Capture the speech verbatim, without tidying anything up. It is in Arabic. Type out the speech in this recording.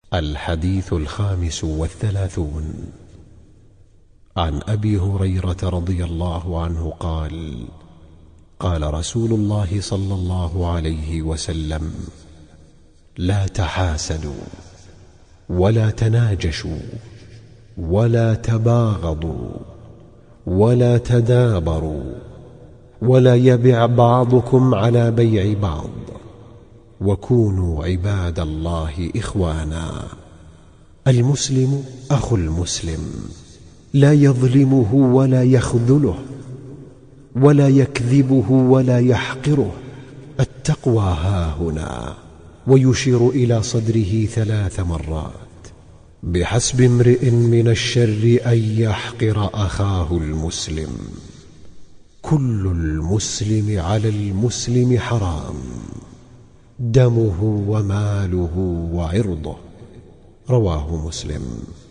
الحديث الخامس والثلاثون. عن أبي هريرة رضي الله عنه قال: قال رسول الله صلى الله عليه وسلم: لا تحاسدوا ولا تناجشوا ولا تباغضوا ولا تدابروا ولا يبع بعضكم على بيع بعض، وكونوا عباد الله إخوانا. المسلم أخو المسلم، لا يظلمه ولا يخذله ولا يكذبه ولا يحقره. التقوى هاهنا، ويشير إلى صدره ثلاث مرات: بحسب امرئ من الشر أن يحقر أخاه المسلم. كل المسلم على المسلم حرام، دمه وماله وعرضه. رواه مسلم.